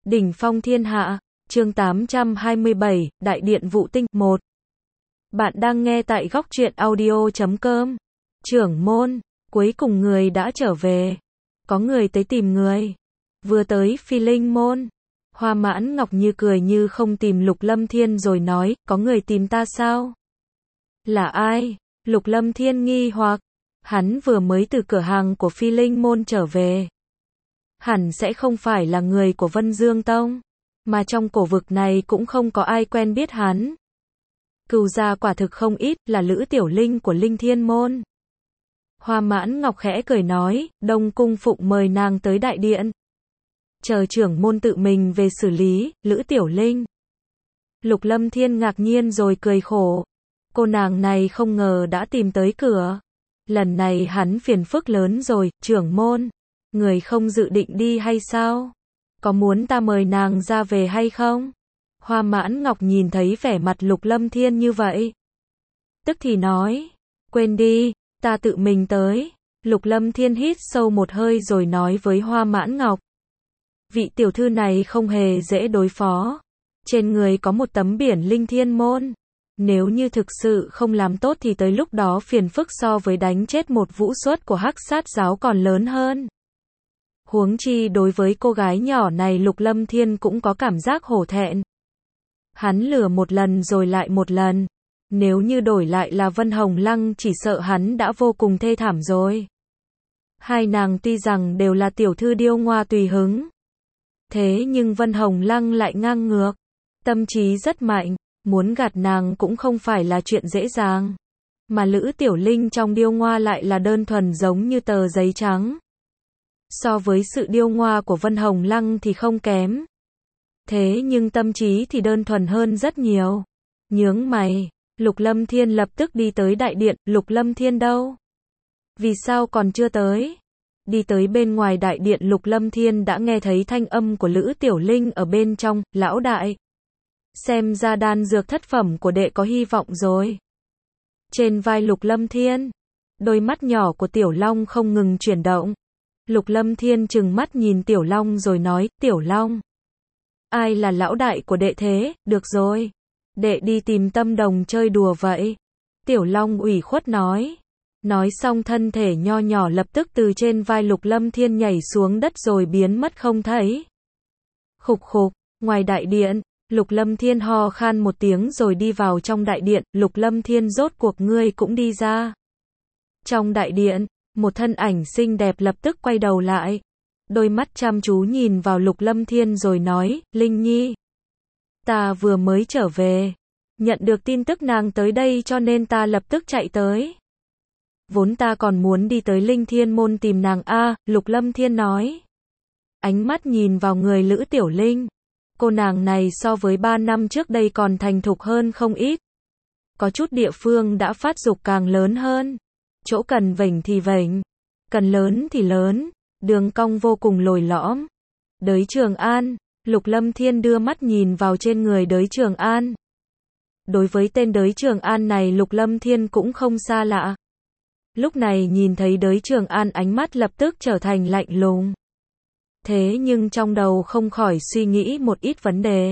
Đỉnh phong thiên hạ, chương 827, Đại điện Vụ Tinh, 1. Bạn đang nghe tại góc truyện audio.com. Trưởng môn, cuối cùng người đã trở về. Có người tới tìm người. Vừa tới Phi Linh môn. Hoa Mãn Ngọc như cười như không tìm Lục Lâm Thiên rồi nói, có người tìm ta sao? Là ai? Lục Lâm Thiên nghi hoặc. Hắn vừa mới từ cửa hàng của Phi Linh môn trở về. Hẳn sẽ không phải là người của Vân Dương Tông, mà trong cổ vực này cũng không có ai quen biết hắn. Cừu gia quả thực không ít, là Lữ Tiểu Linh của Linh Thiên môn. Hoa Mãn Ngọc khẽ cười nói, Đông cung phụng mời nàng tới đại điện. Chờ trưởng môn tự mình về xử lý, Lữ Tiểu Linh. Lục Lâm Thiên ngạc nhiên rồi cười khổ. Cô nàng này không ngờ đã tìm tới cửa. Lần này hắn phiền phức lớn rồi, trưởng môn. Người không dự định đi hay sao? Có muốn ta mời nàng ra về hay không? Hoa Mãn Ngọc nhìn thấy vẻ mặt Lục Lâm Thiên như vậy. Tức thì nói, quên đi, ta tự mình tới. Lục Lâm Thiên hít sâu một hơi rồi nói với Hoa Mãn Ngọc. Vị tiểu thư này không hề dễ đối phó. Trên người có một tấm biển Linh Thiên môn. Nếu như thực sự không làm tốt thì tới lúc đó phiền phức so với đánh chết một vũ xuất của Hắc Sát giáo còn lớn hơn. Huống chi đối với cô gái nhỏ này Lục Lâm Thiên cũng có cảm giác hổ thẹn. Hắn lừa một lần rồi lại một lần. Nếu như đổi lại là Vân Hồng Lăng chỉ sợ hắn đã vô cùng thê thảm rồi. Hai nàng tuy rằng đều là tiểu thư điêu ngoa tùy hứng. Thế nhưng Vân Hồng Lăng lại ngang ngược. Tâm trí rất mạnh. Muốn gạt nàng cũng không phải là chuyện dễ dàng. Mà Lữ Tiểu Linh trong điêu ngoa lại là đơn thuần giống như tờ giấy trắng. So với sự điêu ngoa của Vân Hồng Lăng thì không kém. Thế nhưng tâm trí thì đơn thuần hơn rất nhiều. Nhướng mày, Lục Lâm Thiên lập tức đi tới đại điện. Lục Lâm Thiên đâu? Vì sao còn chưa tới? Đi tới bên ngoài đại điện Lục Lâm Thiên đã nghe thấy thanh âm của Lữ Tiểu Linh ở bên trong. Lão đại, xem ra đan dược thất phẩm của đệ có hy vọng rồi. Trên vai Lục Lâm Thiên, đôi mắt nhỏ của Tiểu Long không ngừng chuyển động. Lục Lâm Thiên trừng mắt nhìn Tiểu Long rồi nói, Tiểu Long, ai là lão đại của đệ thế? Được rồi, đệ đi tìm Tâm Đồng chơi đùa vậy. Tiểu Long ủy khuất nói. Nói xong thân thể nho nhỏ lập tức từ trên vai Lục Lâm Thiên nhảy xuống đất rồi biến mất không thấy. Khục khục, ngoài đại điện, Lục Lâm Thiên ho khan một tiếng rồi đi vào trong đại điện. Lục Lâm Thiên, rốt cuộc ngươi cũng đi ra. Trong đại điện, một thân ảnh xinh đẹp lập tức quay đầu lại. Đôi mắt chăm chú nhìn vào Lục Lâm Thiên rồi nói, Linh Nhi, ta vừa mới trở về. Nhận được tin tức nàng tới đây cho nên ta lập tức chạy tới. Vốn ta còn muốn đi tới Linh Thiên môn tìm nàng Lục Lâm Thiên nói. Ánh mắt nhìn vào người Lữ Tiểu Linh. Cô nàng này so với 3 năm trước đây còn thành thục hơn không ít. Có chút địa phương đã phát dục càng lớn hơn. Chỗ cần vểnh thì vểnh, cần lớn thì lớn, đường cong vô cùng lồi lõm. Đới Trường An, Lục Lâm Thiên đưa mắt nhìn vào trên người Đới Trường An. Đối với tên Đới Trường An này Lục Lâm Thiên cũng không xa lạ. Lúc này nhìn thấy Đới Trường An ánh mắt lập tức trở thành lạnh lùng. Thế nhưng trong đầu không khỏi suy nghĩ một ít vấn đề.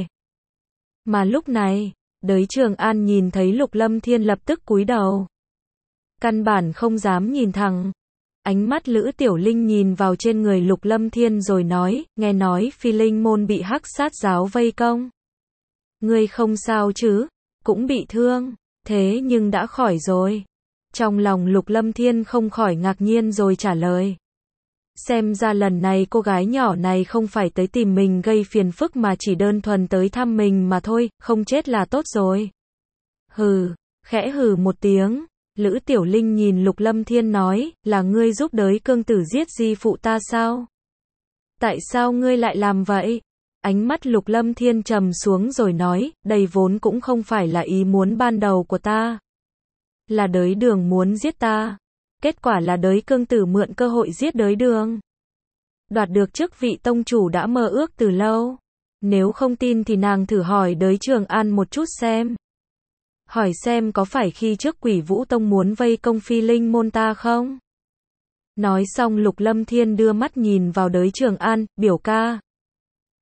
Mà lúc này, Đới Trường An nhìn thấy Lục Lâm Thiên lập tức cúi đầu. Căn bản không dám nhìn thẳng. Ánh mắt Lữ Tiểu Linh nhìn vào trên người Lục Lâm Thiên rồi nói, nghe nói Phi Linh môn bị Hắc Sát giáo vây công. Ngươi không sao chứ? Cũng bị thương, thế nhưng đã khỏi rồi. Trong lòng Lục Lâm Thiên không khỏi ngạc nhiên rồi trả lời. Xem ra lần này cô gái nhỏ này không phải tới tìm mình gây phiền phức mà chỉ đơn thuần tới thăm mình mà thôi, không chết là tốt rồi. Hừ, khẽ hừ một tiếng. Lữ Tiểu Linh nhìn Lục Lâm Thiên nói, là ngươi giúp Đới Cương Tử giết di phụ ta sao? Tại sao ngươi lại làm vậy? Ánh mắt Lục Lâm Thiên trầm xuống rồi nói, đây vốn cũng không phải là ý muốn ban đầu của ta. Là Đới Đường muốn giết ta. Kết quả là Đới Cương Tử mượn cơ hội giết Đới Đường. Đoạt được chức vị tông chủ đã mơ ước từ lâu. Nếu không tin thì nàng thử hỏi Đới Trường An một chút xem. Hỏi xem có phải khi trước Quỷ Vũ Tông muốn vây công Phi Linh môn ta không? Nói xong Lục Lâm Thiên đưa mắt nhìn vào Đới Trường An, biểu ca.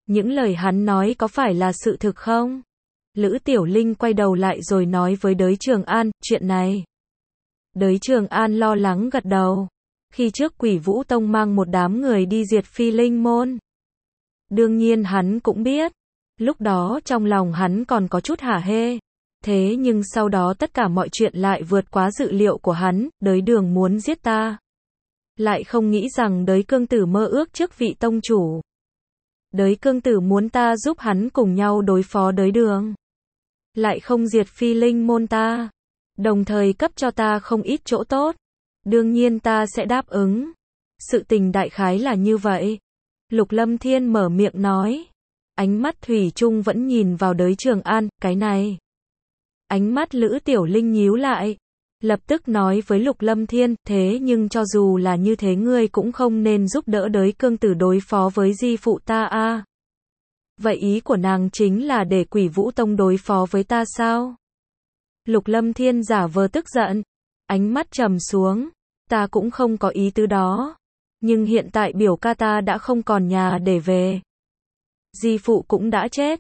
Những lời hắn nói có phải là sự thực không? Lữ Tiểu Linh quay đầu lại rồi nói với Đới Trường An, chuyện này. Đới Trường An lo lắng gật đầu. Khi trước Quỷ Vũ Tông mang một đám người đi diệt Phi Linh Môn. Đương nhiên hắn cũng biết. Lúc đó trong lòng hắn còn có chút hả hê. Thế nhưng sau đó tất cả mọi chuyện lại vượt quá dự liệu của hắn, Đới Đường muốn giết ta. Lại không nghĩ rằng Đới Cương Tử mơ ước trước vị tông chủ. Đới Cương Tử muốn ta giúp hắn cùng nhau đối phó Đới Đường. Lại không diệt Phi Linh Môn ta. Đồng thời cấp cho ta không ít chỗ tốt. Đương nhiên ta sẽ đáp ứng. Sự tình đại khái là như vậy. Lục Lâm Thiên mở miệng nói. Ánh mắt thủy chung vẫn nhìn vào Đới Trường An, cái này. Ánh mắt Lữ Tiểu Linh nhíu lại. Lập tức nói với Lục Lâm Thiên, thế nhưng cho dù là như thế ngươi cũng không nên giúp đỡ Đới Cương Tử đối phó với di phụ ta a. Vậy ý của nàng chính là để Quỷ Vũ Tông đối phó với ta sao? Lục Lâm Thiên giả vờ tức giận. Ánh mắt trầm xuống. Ta cũng không có ý tứ đó. Nhưng hiện tại biểu ca ta đã không còn nhà để về. Di phụ cũng đã chết.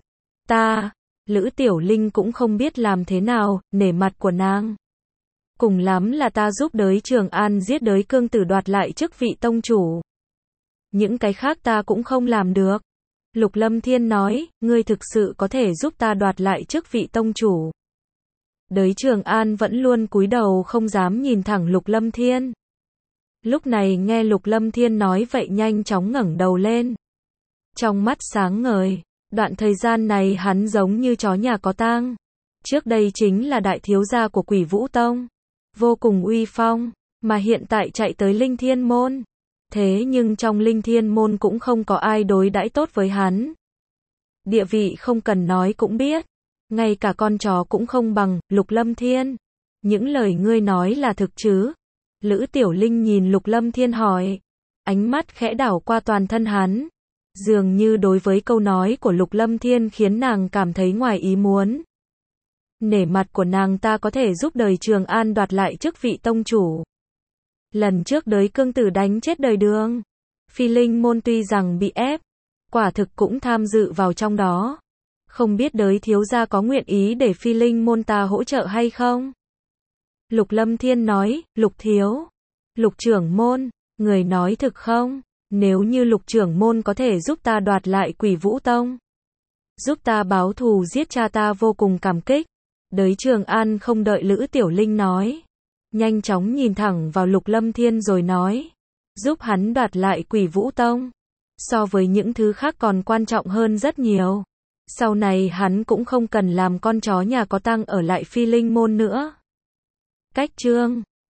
Lữ Tiểu Linh cũng không biết làm thế nào, nể mặt của nàng. Cùng lắm là ta giúp Đới Trường An giết Đới Cương Tử đoạt lại chức vị tông chủ. Những cái khác ta cũng không làm được. Lục Lâm Thiên nói, ngươi thực sự có thể giúp ta đoạt lại chức vị tông chủ. Đới Trường An vẫn luôn cúi đầu không dám nhìn thẳng Lục Lâm Thiên. Lúc này nghe Lục Lâm Thiên nói vậy nhanh chóng ngẩng đầu lên. Trong mắt sáng ngời, đoạn thời gian này hắn giống như chó nhà có tang. Trước đây chính là đại thiếu gia của Quỷ Vũ Tông. Vô cùng uy phong, mà hiện tại chạy tới Linh Thiên Môn. Thế nhưng trong Linh Thiên Môn cũng không có ai đối đãi tốt với hắn. Địa vị không cần nói cũng biết. Ngay cả con chó cũng không bằng, Lục Lâm Thiên. Những lời ngươi nói là thực chứ? Lữ Tiểu Linh nhìn Lục Lâm Thiên hỏi. Ánh mắt khẽ đảo qua toàn thân hắn. Dường như đối với câu nói của Lục Lâm Thiên khiến nàng cảm thấy ngoài ý muốn. Nể mặt của nàng ta có thể giúp Đới Trường An đoạt lại chức vị tông chủ. Lần trước Đới Cương Tử đánh chết Đới Đường. Phi Linh Môn tuy rằng bị ép, quả thực cũng tham dự vào trong đó. Không biết Đới thiếu gia có nguyện ý để Phi Linh Môn ta hỗ trợ hay không? Lục Lâm Thiên nói, Lục thiếu. Lục trưởng môn, người nói thực không? Nếu như Lục trưởng môn có thể giúp ta đoạt lại Quỷ Vũ Tông. Giúp ta báo thù giết cha ta vô cùng cảm kích. Đới Trường An không đợi Lữ Tiểu Linh nói. Nhanh chóng nhìn thẳng vào Lục Lâm Thiên rồi nói. Giúp hắn đoạt lại Quỷ Vũ Tông. So với những thứ khác còn quan trọng hơn rất nhiều. Sau này hắn cũng không cần làm con chó nhà có tang ở lại Phi Linh Môn nữa. Cách chương